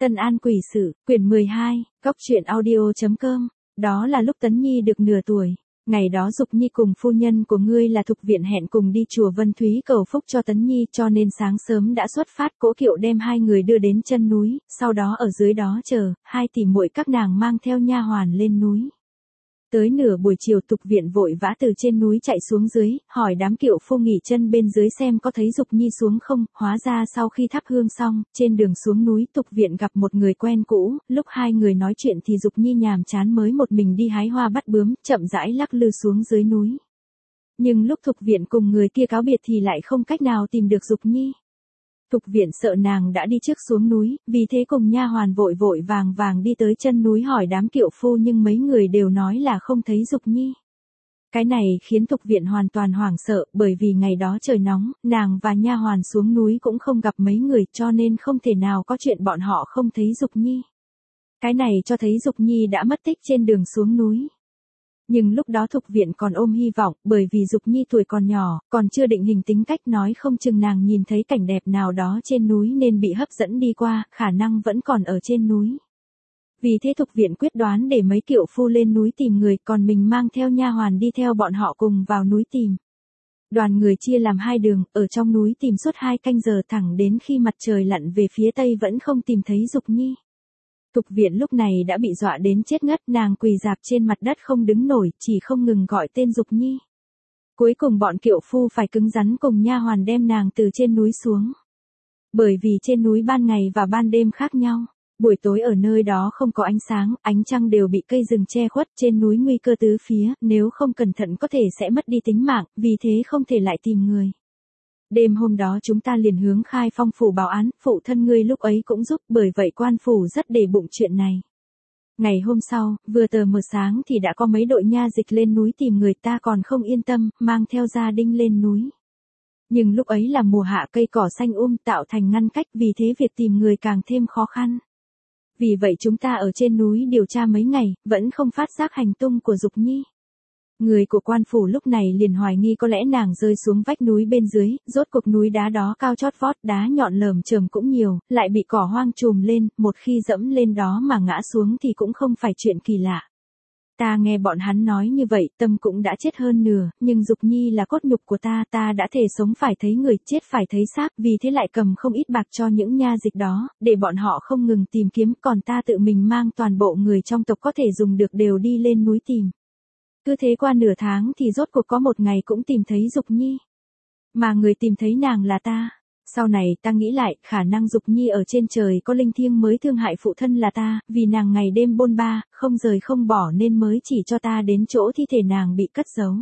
Tân An Quỷ Sự, quyển 12, Cóc truyện audio.com. Đó là lúc Tấn Nhi được nửa tuổi. Ngày đó Dục Nhi cùng phu nhân của ngươi là Thục Viện hẹn cùng đi chùa Vân Thúy cầu phúc cho Tấn Nhi, cho nên sáng sớm đã xuất phát cỗ kiệu đem hai người đưa đến chân núi, sau đó ở dưới đó chờ, hai tỷ muội các nàng mang theo nha hoàn lên núi. Tới nửa buổi chiều Thục Viện vội vã từ trên núi chạy xuống dưới, hỏi đám kiệu phu nghỉ chân bên dưới xem có thấy Dục Nhi xuống không, hóa ra sau khi thắp hương xong, trên đường xuống núi Thục Viện gặp một người quen cũ, lúc hai người nói chuyện thì Dục Nhi nhàm chán mới một mình đi hái hoa bắt bướm, chậm rãi lắc lư xuống dưới núi. Nhưng lúc Thục Viện cùng người kia cáo biệt thì lại không cách nào tìm được Dục Nhi. Thục Viện sợ nàng đã đi trước xuống núi, vì thế cùng nha hoàn vội vội vàng vàng đi tới chân núi hỏi đám kiệu phu, nhưng mấy người đều nói là không thấy Dục Nhi. Cái này khiến Thục Viện hoàn toàn hoảng sợ, bởi vì ngày đó trời nóng, nàng và nha hoàn xuống núi cũng không gặp mấy người, cho nên không thể nào có chuyện bọn họ không thấy Dục Nhi. Cái này cho thấy Dục Nhi đã mất tích trên đường xuống núi. Nhưng lúc đó Thục Viện còn ôm hy vọng, bởi vì Dục Nhi tuổi còn nhỏ, còn chưa định hình tính cách, nói không chừng nàng nhìn thấy cảnh đẹp nào đó trên núi nên bị hấp dẫn đi qua, khả năng vẫn còn ở trên núi. Vì thế Thục Viện quyết đoán để mấy kiệu phu lên núi tìm người, còn mình mang theo nha hoàn đi theo bọn họ cùng vào núi tìm. Đoàn người chia làm hai đường, ở trong núi tìm suốt 2 canh giờ thẳng đến khi mặt trời lặn về phía tây vẫn không tìm thấy Dục Nhi. Thục Viện lúc này đã bị dọa đến chết ngất, nàng quỳ rạp trên mặt đất không đứng nổi, chỉ không ngừng gọi tên Dục Nhi. Cuối cùng bọn kiệu phu phải cứng rắn cùng nha hoàn đem nàng từ trên núi xuống. Bởi vì trên núi ban ngày và ban đêm khác nhau, buổi tối ở nơi đó không có ánh sáng, ánh trăng đều bị cây rừng che khuất, trên núi nguy cơ tứ phía, nếu không cẩn thận có thể sẽ mất đi tính mạng, vì thế không thể lại tìm người. Đêm hôm đó chúng ta liền hướng Khai Phong phủ báo án, phụ thân ngươi lúc ấy cũng giúp, bởi vậy quan phủ rất để bụng chuyện này. Ngày hôm sau, vừa tờ mờ sáng thì đã có mấy đội nha dịch lên núi tìm người, ta còn không yên tâm, mang theo gia đình lên núi. Nhưng lúc ấy là mùa hạ, cây cỏ xanh tạo thành ngăn cách, vì thế việc tìm người càng thêm khó khăn. Vì vậy chúng ta ở trên núi điều tra mấy ngày, vẫn không phát giác hành tung của Dục Nhi. Người của quan phủ lúc này liền hoài nghi có lẽ nàng rơi xuống vách núi bên dưới, rốt cuộc núi đá đó cao chót vót, đá nhọn lởm chởm cũng nhiều, lại bị cỏ hoang trùm lên, một khi dẫm lên đó mà ngã xuống thì cũng không phải chuyện kỳ lạ. Ta nghe bọn hắn nói như vậy, tâm cũng đã chết hơn nửa, nhưng Dục Nhi là cốt nhục của ta, ta đã thề sống phải thấy người, chết phải thấy xác, vì thế lại cầm không ít bạc cho những nha dịch đó, để bọn họ không ngừng tìm kiếm, còn ta tự mình mang toàn bộ người trong tộc có thể dùng được đều đi lên núi tìm. Cứ thế qua nửa tháng thì rốt cuộc có một ngày cũng tìm thấy Dục Nhi. Mà người tìm thấy nàng là ta. Sau này ta nghĩ lại, khả năng Dục Nhi ở trên trời có linh thiêng mới thương hại phụ thân là ta, vì nàng ngày đêm bôn ba, không rời không bỏ nên mới chỉ cho ta đến chỗ thi thể nàng bị cất giấu.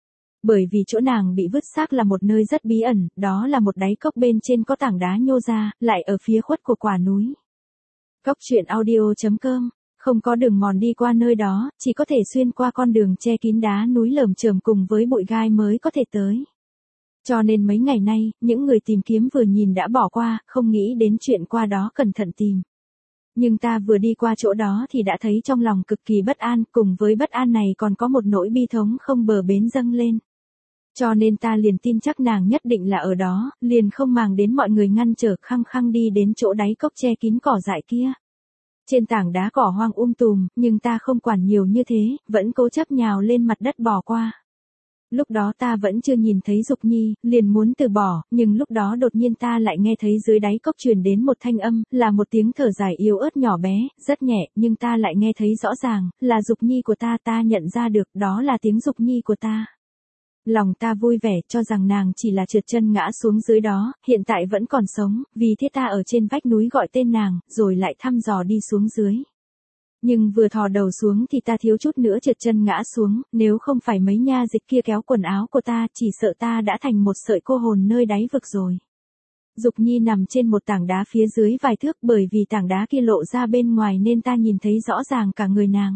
Bởi vì chỗ nàng bị vứt xác là một nơi rất bí ẩn, đó là một đáy cốc bên trên có tảng đá nhô ra, lại ở phía khuất của quả núi. Cóc truyện audio.com. Không có đường mòn đi qua nơi đó, chỉ có thể xuyên qua con đường che kín đá núi lởm chởm cùng với bụi gai mới có thể tới. Cho nên mấy ngày nay, những người tìm kiếm vừa nhìn đã bỏ qua, không nghĩ đến chuyện qua đó cẩn thận tìm. Nhưng ta vừa đi qua chỗ đó thì đã thấy trong lòng cực kỳ bất an, cùng với bất an này còn có một nỗi bi thống không bờ bến dâng lên. Cho nên ta liền tin chắc nàng nhất định là ở đó, liền không màng đến mọi người ngăn trở, khăng khăng đi đến chỗ đáy cốc che kín cỏ dại kia. Trên tảng đá cỏ hoang tùm, nhưng ta không quản nhiều như thế, vẫn cố chấp nhào lên mặt đất bò qua. Lúc đó ta vẫn chưa nhìn thấy Dục Nhi, liền muốn từ bỏ, nhưng lúc đó đột nhiên ta lại nghe thấy dưới đáy cốc truyền đến một thanh âm, là một tiếng thở dài yếu ớt nhỏ bé, rất nhẹ, nhưng ta lại nghe thấy rõ ràng, là Dục Nhi của ta, ta nhận ra được, đó là tiếng Dục Nhi của ta. Lòng ta vui vẻ, cho rằng nàng chỉ là trượt chân ngã xuống dưới đó, hiện tại vẫn còn sống, vì thế ta ở trên vách núi gọi tên nàng, rồi lại thăm dò đi xuống dưới. Nhưng vừa thò đầu xuống thì ta thiếu chút nữa trượt chân ngã xuống, nếu không phải mấy nha dịch kia kéo quần áo của ta, chỉ sợ ta đã thành một sợi cô hồn nơi đáy vực rồi. Dục Nhi nằm trên một tảng đá phía dưới vài thước, bởi vì tảng đá kia lộ ra bên ngoài nên ta nhìn thấy rõ ràng cả người nàng.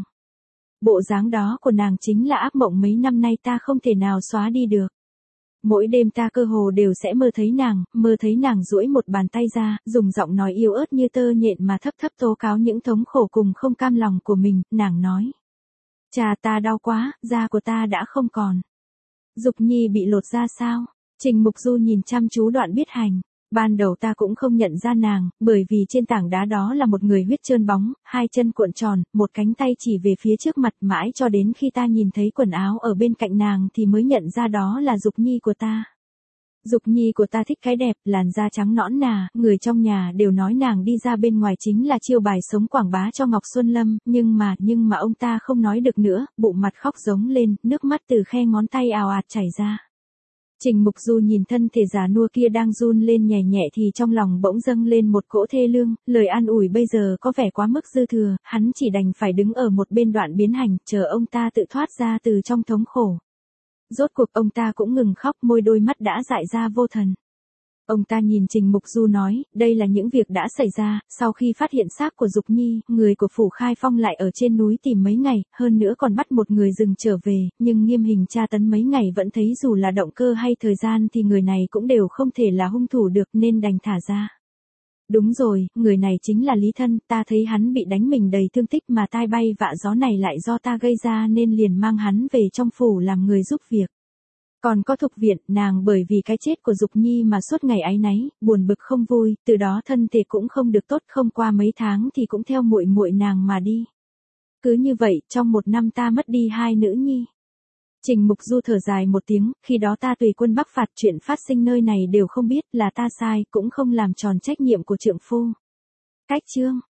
Bộ dáng đó của nàng chính là ác mộng mấy năm nay ta không thể nào xóa đi được. Mỗi đêm ta cơ hồ đều sẽ mơ thấy nàng duỗi một bàn tay ra, dùng giọng nói yếu ớt như tơ nhện mà thấp thấp tố cáo những thống khổ cùng không cam lòng của mình, nàng nói. Cha ta đau quá, da của ta đã không còn. Dục Nhi bị lột da sao? Trình Mục Du nhìn chăm chú đoạn viết hành. Ban đầu ta cũng không nhận ra nàng, bởi vì trên tảng đá đó là một người huyết trơn bóng, hai chân cuộn tròn, một cánh tay chỉ về phía trước mặt, mãi cho đến khi ta nhìn thấy quần áo ở bên cạnh nàng thì mới nhận ra đó là Dục Nhi của ta. Dục Nhi của ta thích cái đẹp, làn da trắng nõn nà, người trong nhà đều nói nàng đi ra bên ngoài chính là chiêu bài sống quảng bá cho Ngọc Xuân Lâm, nhưng mà ông ta không nói được nữa, bụng mặt khóc giống lên, nước mắt từ khe ngón tay ào ạt chảy ra. Trình Mục Du nhìn thân thể già nua kia đang run lên nhẹ nhẹ thì trong lòng bỗng dâng lên một cỗ thê lương, lời an ủi bây giờ có vẻ quá mức dư thừa, hắn chỉ đành phải đứng ở một bên đoạn biến hành, chờ ông ta tự thoát ra từ trong thống khổ. Rốt cuộc ông ta cũng ngừng khóc, môi đôi mắt đã dại ra vô thần. Ông ta nhìn Trình Mục Du nói, đây là những việc đã xảy ra, sau khi phát hiện xác của Dục Nhi, người của Phủ Khai Phong lại ở trên núi tìm mấy ngày, hơn nữa còn bắt một người rừng trở về, nhưng nghiêm hình tra tấn mấy ngày vẫn thấy dù là động cơ hay thời gian thì người này cũng đều không thể là hung thủ được nên đành thả ra. Đúng rồi, người này chính là Lý Thân, ta thấy hắn bị đánh mình đầy thương tích mà tai bay vạ gió này lại do ta gây ra nên liền mang hắn về trong phủ làm người giúp việc. Còn có Thục Viện, nàng bởi vì cái chết của Dục Nhi mà suốt ngày áy náy, buồn bực không vui, từ đó thân thể cũng không được tốt, không qua mấy tháng thì cũng theo muội muội nàng mà đi. Cứ như vậy, trong 1 năm ta mất đi 2 nữ nhi. Trình Mục Du thở dài một tiếng, khi đó ta tùy quân bắc phạt, chuyện phát sinh nơi này đều không biết, là ta sai, cũng không làm tròn trách nhiệm của trượng phu. Cách chương